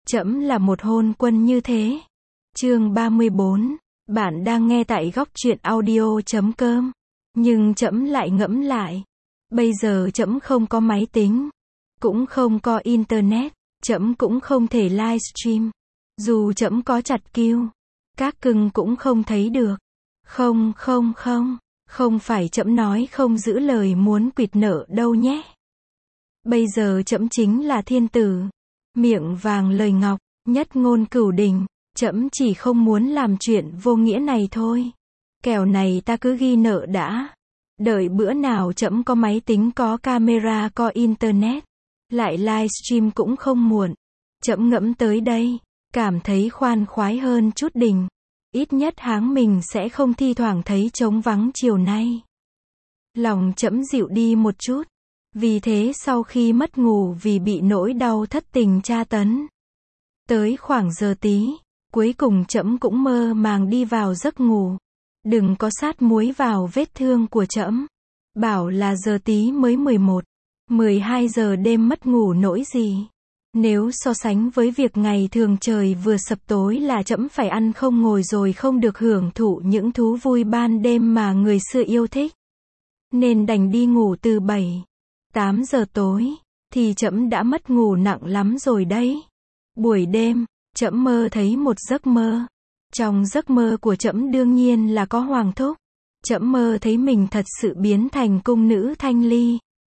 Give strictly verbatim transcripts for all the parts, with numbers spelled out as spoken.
Trẫm là một hôn quân như thế. Chương ba mươi bốn. Bạn đang nghe tại góc truyện audio chấm com. Nhưng trẫm lại ngẫm lại. Bây giờ trẫm không có máy tính. Cũng không có internet. Trẫm cũng không thể livestream. Dù trẫm có chặt kiu. Các cưng cũng không thấy được. Không không không. Không phải trẫm nói không giữ lời muốn quỵt nợ đâu nhé. Bây giờ trẫm chính là thiên tử. Miệng vàng lời ngọc, nhất ngôn cửu đình. Trẫm chỉ không muốn làm chuyện vô nghĩa này thôi. Kẻo này ta cứ ghi nợ đã. Đợi bữa nào trẫm có máy tính, có camera, có internet, lại livestream cũng không muộn. Trẫm ngẫm tới đây, cảm thấy khoan khoái hơn chút đỉnh. Ít nhất háng mình sẽ không thi thoảng thấy trống vắng chiều nay. Lòng trẫm dịu đi một chút. Vì thế sau khi mất ngủ vì bị nỗi đau thất tình tra tấn, tới khoảng giờ tí, cuối cùng trẫm cũng mơ màng đi vào giấc ngủ. Đừng có sát muối vào vết thương của trẫm. Bảo là giờ tí mới mười một, mười hai giờ đêm mất ngủ nỗi gì. Nếu so sánh với việc ngày thường trời vừa sập tối là trẫm phải ăn không ngồi rồi không được hưởng thụ những thú vui ban đêm mà người xưa yêu thích. Nên đành đi ngủ từ bảy, tám giờ tối, thì trẫm đã mất ngủ nặng lắm rồi đấy. Buổi đêm, trẫm mơ thấy một giấc mơ. Trong giấc mơ của trẫm đương nhiên là có Hoàng Thúc. Trẫm mơ thấy mình thật sự biến thành cung nữ Thanh Ly.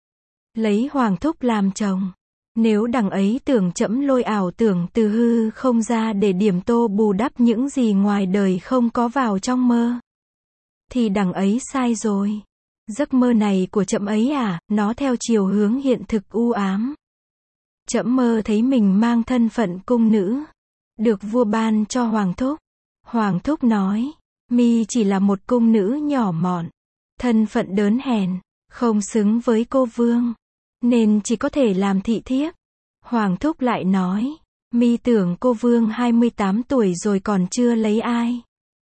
Lấy Hoàng Thúc làm chồng. Nếu đằng ấy tưởng trẫm lôi ảo tưởng từ hư không ra để điểm tô bù đắp những gì ngoài đời không có vào trong mơ, thì đằng ấy sai rồi. Giấc mơ này của trẫm ấy à, nó theo chiều hướng hiện thực u ám. Trẫm mơ thấy mình mang thân phận cung nữ, được vua ban cho Hoàng Thúc. Hoàng Thúc nói, mi chỉ là một cung nữ nhỏ mọn, thân phận đớn hèn, không xứng với cô vương, nên chỉ có thể làm thị thiếp. Hoàng Thúc lại nói, mi tưởng cô vương hai mươi tám tuổi rồi còn chưa lấy ai,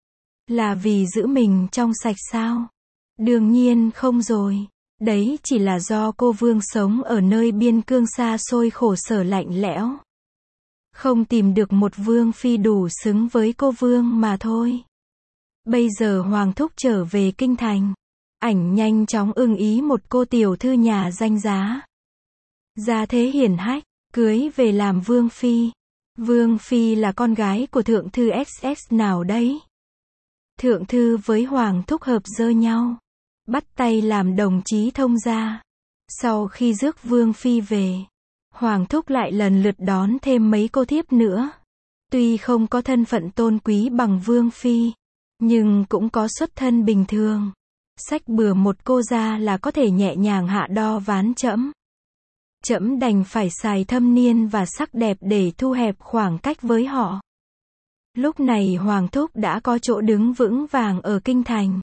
là vì giữ mình trong sạch sao? Đương nhiên không rồi. Đấy chỉ là do cô vương sống ở nơi biên cương xa xôi khổ sở lạnh lẽo, không tìm được một vương phi đủ xứng với cô vương mà thôi. Bây giờ Hoàng Thúc trở về kinh thành. Ảnh nhanh chóng ưng ý một cô tiểu thư nhà danh giá, gia thế hiển hách, cưới về làm vương phi. Vương phi là con gái của thượng thư ích ích nào đấy. Thượng thư với Hoàng Thúc hợp dơ nhau, bắt tay làm đồng chí thông gia. Sau khi rước vương phi về, Hoàng Thúc lại lần lượt đón thêm mấy cô thiếp nữa. Tuy không có thân phận tôn quý bằng vương phi, nhưng cũng có xuất thân bình thường. Xách bừa một cô ra là có thể nhẹ nhàng hạ đo ván trẫm. Trẫm đành phải xài thâm niên và sắc đẹp để thu hẹp khoảng cách với họ. Lúc này Hoàng Thúc đã có chỗ đứng vững vàng ở kinh thành,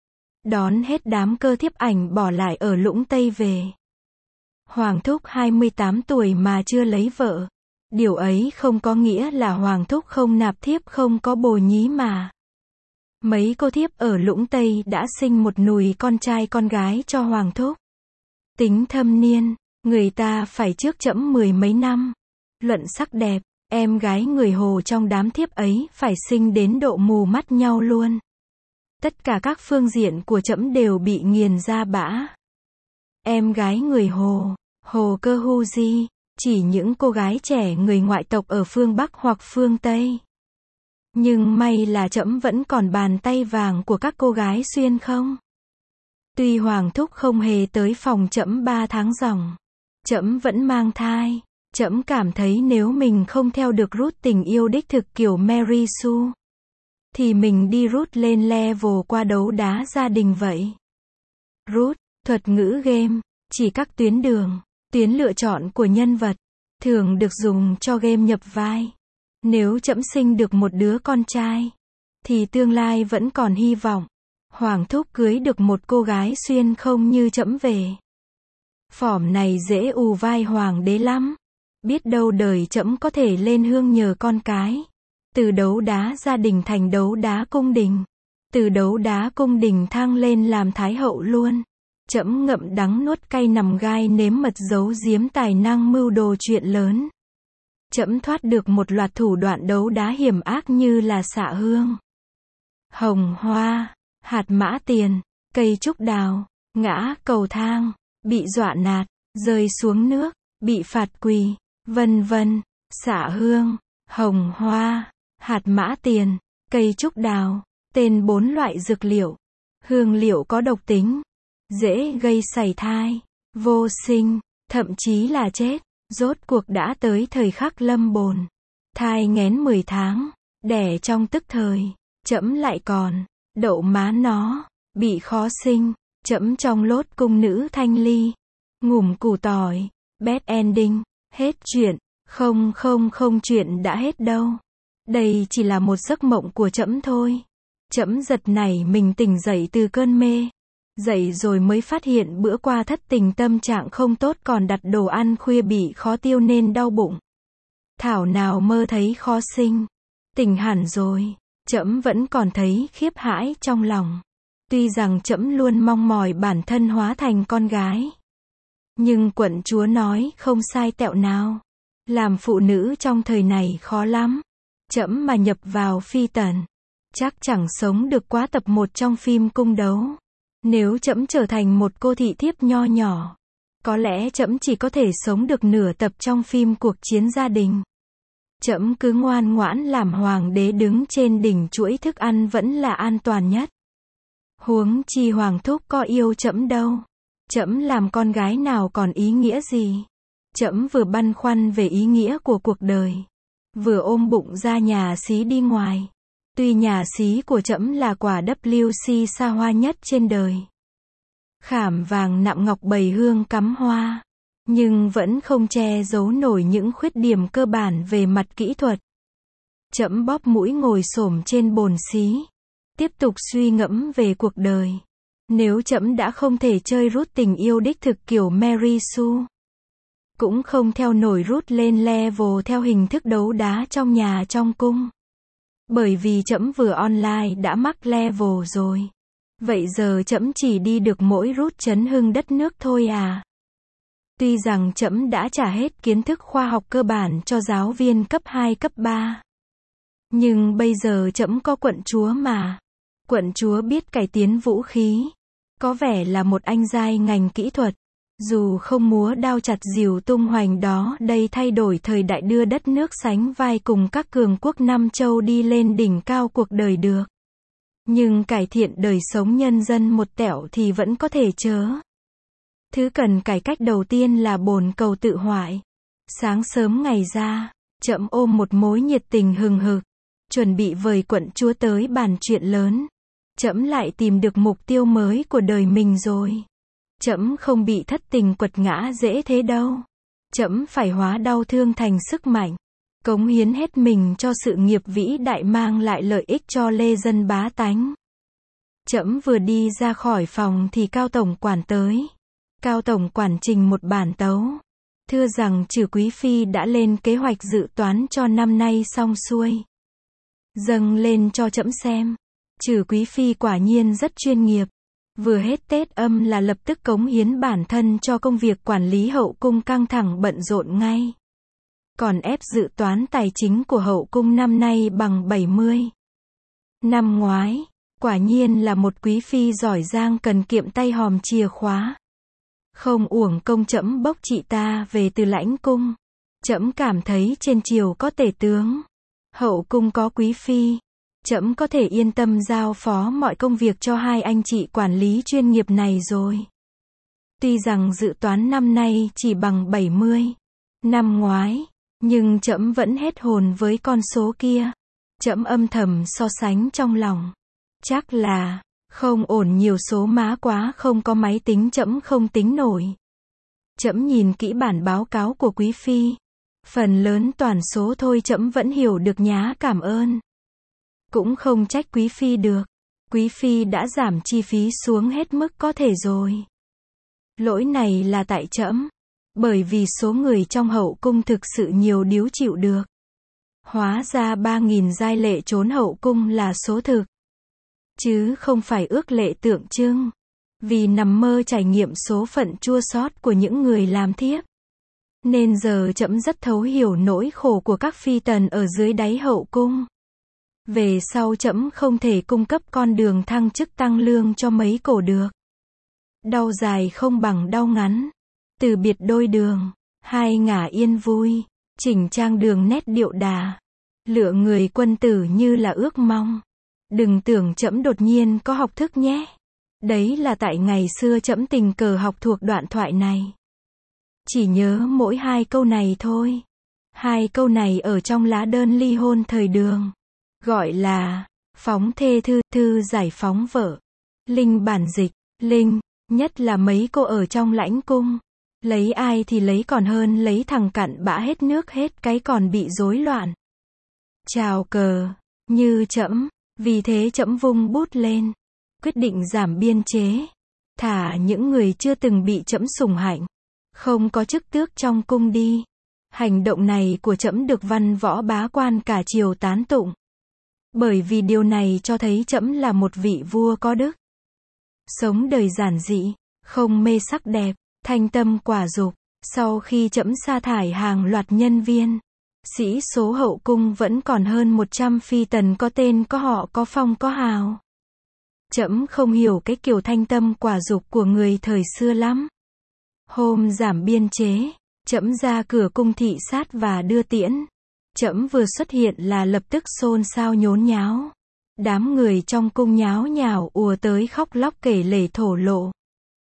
đón hết đám cơ thiếp ảnh bỏ lại ở Lũng Tây về. Hoàng Thúc hai mươi tám tuổi mà chưa lấy vợ. Điều ấy không có nghĩa là Hoàng Thúc không nạp thiếp, không có bồ nhí mà. Mấy cô thiếp ở Lũng Tây đã sinh một nùi con trai con gái cho Hoàng Thúc. Tính thâm niên, người ta phải trước trẫm mười mấy năm. Luận sắc đẹp, em gái người Hồ trong đám thiếp ấy phải xinh đến độ mù mắt nhau luôn. Tất cả các phương diện của trẫm đều bị nghiền ra bã. Em gái người Hồ, Hồ Cơ Hu Di, chỉ những cô gái trẻ người ngoại tộc ở phương Bắc hoặc phương Tây. Nhưng may là trẫm vẫn còn bàn tay vàng của các cô gái xuyên không. Tuy Hoàng Thúc không hề tới phòng trẫm ba tháng ròng, trẫm vẫn mang thai. Trẫm cảm thấy nếu mình không theo được route tình yêu đích thực kiểu Mary Sue, thì mình đi route lên level qua đấu đá gia đình vậy. Route, thuật ngữ game, chỉ các tuyến đường, tuyến lựa chọn của nhân vật, thường được dùng cho game nhập vai. Nếu trẫm sinh được một đứa con trai, thì tương lai vẫn còn hy vọng. Hoàng Thúc cưới được một cô gái xuyên không như trẫm về. Phỏm này dễ ù vai hoàng đế lắm. Biết đâu đời trẫm có thể lên hương nhờ con cái. Từ đấu đá gia đình thành đấu đá cung đình. Từ đấu đá cung đình thăng lên làm thái hậu luôn. Trẫm ngậm đắng nuốt cay nằm gai nếm mật giấu giếm tài năng mưu đồ chuyện lớn. Trẫm thoát được một loạt thủ đoạn đấu đá hiểm ác như là xạ hương, hồng hoa, hạt mã tiền, cây trúc đào, ngã cầu thang, bị dọa nạt, rơi xuống nước, bị phạt quỳ, vân vân. Xạ hương, hồng hoa, hạt mã tiền, cây trúc đào, tên bốn loại dược liệu. Hương liệu có độc tính, dễ gây sảy thai, vô sinh, thậm chí là chết. Rốt cuộc đã tới thời khắc lâm bồn. Thai nghén mười tháng, đẻ trong tức thời. Trẫm lại còn, đậu má nó, bị khó sinh. Trẫm trong lốt cung nữ thanh ly, ngủm củ tỏi, bad ending, hết chuyện. Không không không, chuyện đã hết đâu. Đây chỉ là một giấc mộng của trẫm thôi. Trẫm giật nảy mình tỉnh dậy từ cơn mê. Dậy rồi mới phát hiện bữa qua thất tình tâm trạng không tốt, còn đặt đồ ăn khuya bị khó tiêu nên đau bụng. Thảo nào mơ thấy khó sinh. Tỉnh hẳn rồi, trẫm vẫn còn thấy khiếp hãi trong lòng. Tuy rằng trẫm luôn mong mỏi bản thân hóa thành con gái, nhưng quận chúa nói không sai tẹo nào. Làm phụ nữ trong thời này khó lắm. Trẫm mà nhập vào phi tần, chắc chẳng sống được quá tập một trong phim cung đấu. Nếu trẫm trở thành một cô thị thiếp nho nhỏ, có lẽ trẫm chỉ có thể sống được nửa tập trong phim cuộc chiến gia đình. Trẫm cứ ngoan ngoãn làm hoàng đế đứng trên đỉnh chuỗi thức ăn vẫn là an toàn nhất. Huống chi hoàng thúc có yêu trẫm đâu. Trẫm làm con gái nào còn ý nghĩa gì. Trẫm vừa băn khoăn về ý nghĩa của cuộc đời, vừa ôm bụng ra nhà xí đi ngoài. Tuy nhà xí của trẫm là quả W C xa hoa nhất trên đời, khảm vàng nạm ngọc bầy hương cắm hoa, nhưng vẫn không che giấu nổi những khuyết điểm cơ bản về mặt kỹ thuật. Trẫm bóp mũi ngồi xổm trên bồn xí, tiếp tục suy ngẫm về cuộc đời. Nếu trẫm đã không thể chơi rút tình yêu đích thực kiểu Mary Sue, cũng không theo nổi rút lên level theo hình thức đấu đá trong nhà trong cung. Bởi vì trẫm vừa online đã mắc level rồi. Vậy giờ trẫm chỉ đi được mỗi rút chấn hưng đất nước thôi à. Tuy rằng trẫm đã trả hết kiến thức khoa học cơ bản cho giáo viên cấp hai cấp ba. Nhưng bây giờ trẫm có quận chúa mà. Quận chúa biết cải tiến vũ khí. Có vẻ là một anh giai ngành kỹ thuật. Dù không múa đao chặt dìu tung hoành đó đây thay đổi thời đại đưa đất nước sánh vai cùng các cường quốc Nam Châu đi lên đỉnh cao cuộc đời được. Nhưng cải thiện đời sống nhân dân một tẹo thì vẫn có thể chớ. Thứ cần cải cách đầu tiên là bồn cầu tự hoại. Sáng sớm ngày ra, trẫm ôm một mối nhiệt tình hừng hực, chuẩn bị vời quận chúa tới bàn chuyện lớn. Trẫm lại tìm được mục tiêu mới của đời mình rồi. Trẫm không bị thất tình quật ngã dễ thế đâu. Trẫm phải hóa đau thương thành sức mạnh, cống hiến hết mình cho sự nghiệp vĩ đại mang lại lợi ích cho lê dân bá tánh. Trẫm vừa đi ra khỏi phòng thì Cao tổng quản tới. Cao tổng quản trình một bản tấu, thưa rằng Trừ quý phi đã lên kế hoạch dự toán cho năm nay xong xuôi. Dâng lên cho trẫm xem. Trừ quý phi quả nhiên rất chuyên nghiệp. Vừa hết Tết âm là lập tức cống hiến bản thân cho công việc quản lý hậu cung căng thẳng bận rộn ngay. Còn ép dự toán tài chính của hậu cung năm nay bằng bảy mươi. Năm ngoái, quả nhiên là một quý phi giỏi giang cần kiệm tay hòm chìa khóa. Không uổng công trẫm bốc chị ta về từ lãnh cung. Trẫm cảm thấy trên triều có tể tướng, hậu cung có quý phi. Trẫm có thể yên tâm giao phó mọi công việc cho hai anh chị quản lý chuyên nghiệp này rồi. Tuy rằng dự toán năm nay chỉ bằng bảy mươi năm ngoái, nhưng trẫm vẫn hết hồn với con số kia. Trẫm âm thầm so sánh trong lòng. Chắc là không ổn, nhiều số má quá, không có máy tính trẫm không tính nổi. Trẫm nhìn kỹ bản báo cáo của quý phi. Phần lớn toàn số thôi trẫm vẫn hiểu được, nhá cảm ơn. Cũng không trách quý phi được. Quý phi đã giảm chi phí xuống hết mức có thể rồi. Lỗi này là tại trẫm. Bởi vì số người trong hậu cung thực sự nhiều điếu chịu được. Hóa ra ba nghìn giai lệ trốn hậu cung là số thực, chứ không phải ước lệ tượng trưng. Vì nằm mơ trải nghiệm số phận chua xót của những người làm thiếp. Nên giờ trẫm rất thấu hiểu nỗi khổ của các phi tần ở dưới đáy hậu cung. Về sau trẫm không thể cung cấp con đường thăng chức tăng lương cho mấy cổ được. Đau dài không bằng đau ngắn. Từ biệt đôi đường, hai ngả yên vui, chỉnh trang đường nét điệu đà. Lựa người quân tử như là ước mong. Đừng tưởng trẫm đột nhiên có học thức nhé. Đấy là tại ngày xưa trẫm tình cờ học thuộc đoạn thoại này. Chỉ nhớ mỗi hai câu này thôi. Hai câu này ở trong lá đơn ly hôn thời Đường. Gọi là phóng thê thư, thư giải phóng vợ. Linh bản dịch, linh, nhất là mấy cô ở trong lãnh cung. Lấy ai thì lấy còn hơn lấy thằng cặn bã hết nước hết cái còn bị rối loạn. Chào cờ, như trẫm, vì thế trẫm vung bút lên. Quyết định giảm biên chế. Thả những người chưa từng bị trẫm sủng hạnh. Không có chức tước trong cung đi. Hành động này của trẫm được văn võ bá quan cả triều tán tụng. Bởi vì điều này cho thấy trẫm là một vị vua có đức. Sống đời giản dị, không mê sắc đẹp, thanh tâm quả dục. Sau khi trẫm sa thải hàng loạt nhân viên, sĩ số hậu cung vẫn còn hơn một trăm phi tần có tên có họ có phong có hào. Trẫm không hiểu cái kiểu thanh tâm quả dục của người thời xưa lắm. Hôm giảm biên chế, trẫm ra cửa cung thị sát và đưa tiễn. Trẫm vừa xuất hiện là lập tức xôn xao nhốn nháo. Đám người trong cung nháo nhào ùa tới khóc lóc kể lể thổ lộ.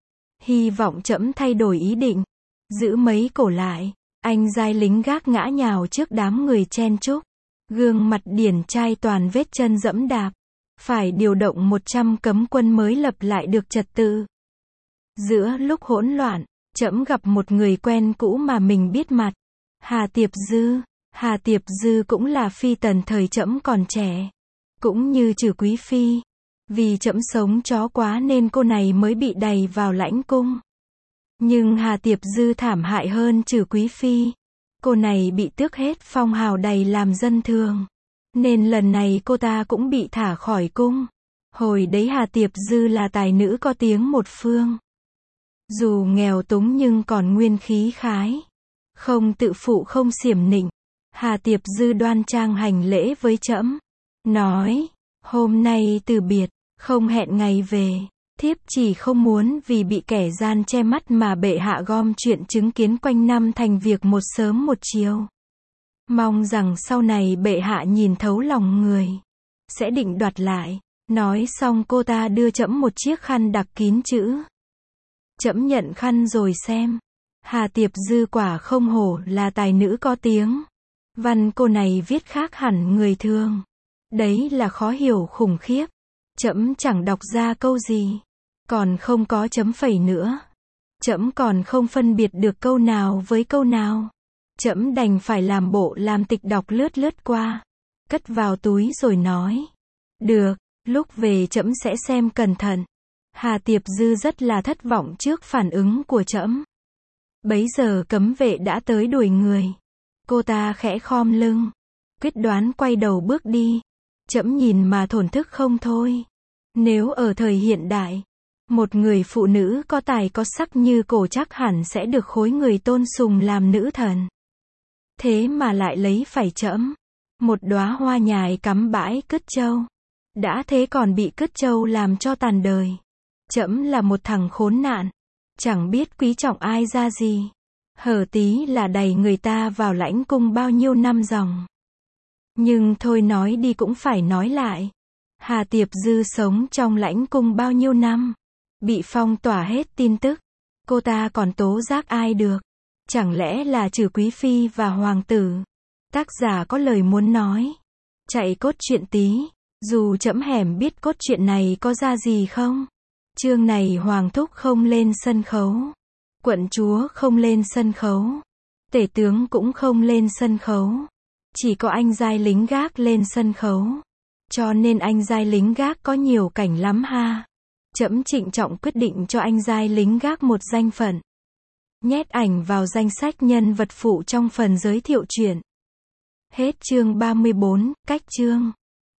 Hy vọng trẫm thay đổi ý định, giữ mấy cổ lại. Anh giai lính gác ngã nhào trước đám người chen chúc. Gương mặt điển trai toàn vết chân dẫm đạp. Phải điều động một trăm cấm quân mới lập lại được trật tự. Giữa lúc hỗn loạn, trẫm gặp một người quen cũ mà mình biết mặt. Hà Tiệp Dư. Hà Tiệp Dư cũng là phi tần thời trẫm còn trẻ. Cũng như Trử Quý Phi. Vì trẫm sống chó quá nên cô này mới bị đày vào lãnh cung. Nhưng Hà Tiệp Dư thảm hại hơn Trử Quý Phi. Cô này bị tước hết phong hào đày làm dân thường. Nên lần này cô ta cũng bị thả khỏi cung. Hồi đấy Hà Tiệp Dư là tài nữ có tiếng một phương. Dù nghèo túng nhưng còn nguyên khí khái. Không tự phụ không xiểm nịnh. Hà Tiệp Dư đoan trang hành lễ với trẫm. Nói, hôm nay từ biệt, không hẹn ngày về. Thiếp chỉ không muốn vì bị kẻ gian che mắt mà bệ hạ gom chuyện chứng kiến quanh năm thành việc một sớm một chiều. Mong rằng sau này bệ hạ nhìn thấu lòng người. Sẽ định đoạt lại. Nói xong cô ta đưa trẫm một chiếc khăn đặc kín chữ. Trẫm nhận khăn rồi xem. Hà Tiệp Dư quả không hổ là tài nữ có tiếng. Văn cô này viết khác hẳn người thường. Đấy là khó hiểu khủng khiếp. Trẫm chẳng đọc ra câu gì. Còn không có chấm phẩy nữa. Trẫm còn không phân biệt được câu nào với câu nào. Trẫm đành phải làm bộ làm tịch đọc lướt lướt qua. Cất vào túi rồi nói. Được, lúc về trẫm sẽ xem cẩn thận. Hà Tiệp Dư rất là thất vọng trước phản ứng của trẫm. Bấy giờ cấm vệ đã tới đuổi người. Cô ta khẽ khom lưng. Quyết đoán quay đầu bước đi. Trẫm nhìn mà thổn thức không thôi. Nếu ở thời hiện đại, một người phụ nữ có tài có sắc như cổ chắc hẳn sẽ được khối người tôn sùng làm nữ thần. Thế mà lại lấy phải trẫm. Một đóa hoa nhài cắm bãi cứt trâu. Đã thế còn bị cứt trâu làm cho tàn đời. Trẫm là một thằng khốn nạn. Chẳng biết quý trọng ai ra gì. Hở tí là đày người ta vào lãnh cung bao nhiêu năm ròng. Nhưng thôi nói đi cũng phải nói lại. Hà Tiệp Dư sống trong lãnh cung bao nhiêu năm. Bị phong tỏa hết tin tức. Cô ta còn tố giác ai được. Chẳng lẽ là Trử Quý Phi và Hoàng tử. Tác giả có lời muốn nói. Chạy cốt truyện tí. Dù trẫm hẻm biết cốt truyện này có ra gì không. Chương này Hoàng thúc không lên sân khấu. Quận chúa không lên sân khấu. Tể tướng cũng không lên sân khấu. Chỉ có anh giai lính gác lên sân khấu. Cho nên anh giai lính gác có nhiều cảnh lắm ha. Trẫm trịnh trọng quyết định cho anh giai lính gác một danh phận. Nhét ảnh vào danh sách nhân vật phụ trong phần giới thiệu truyện. Hết chương ba mươi bốn, cách chương.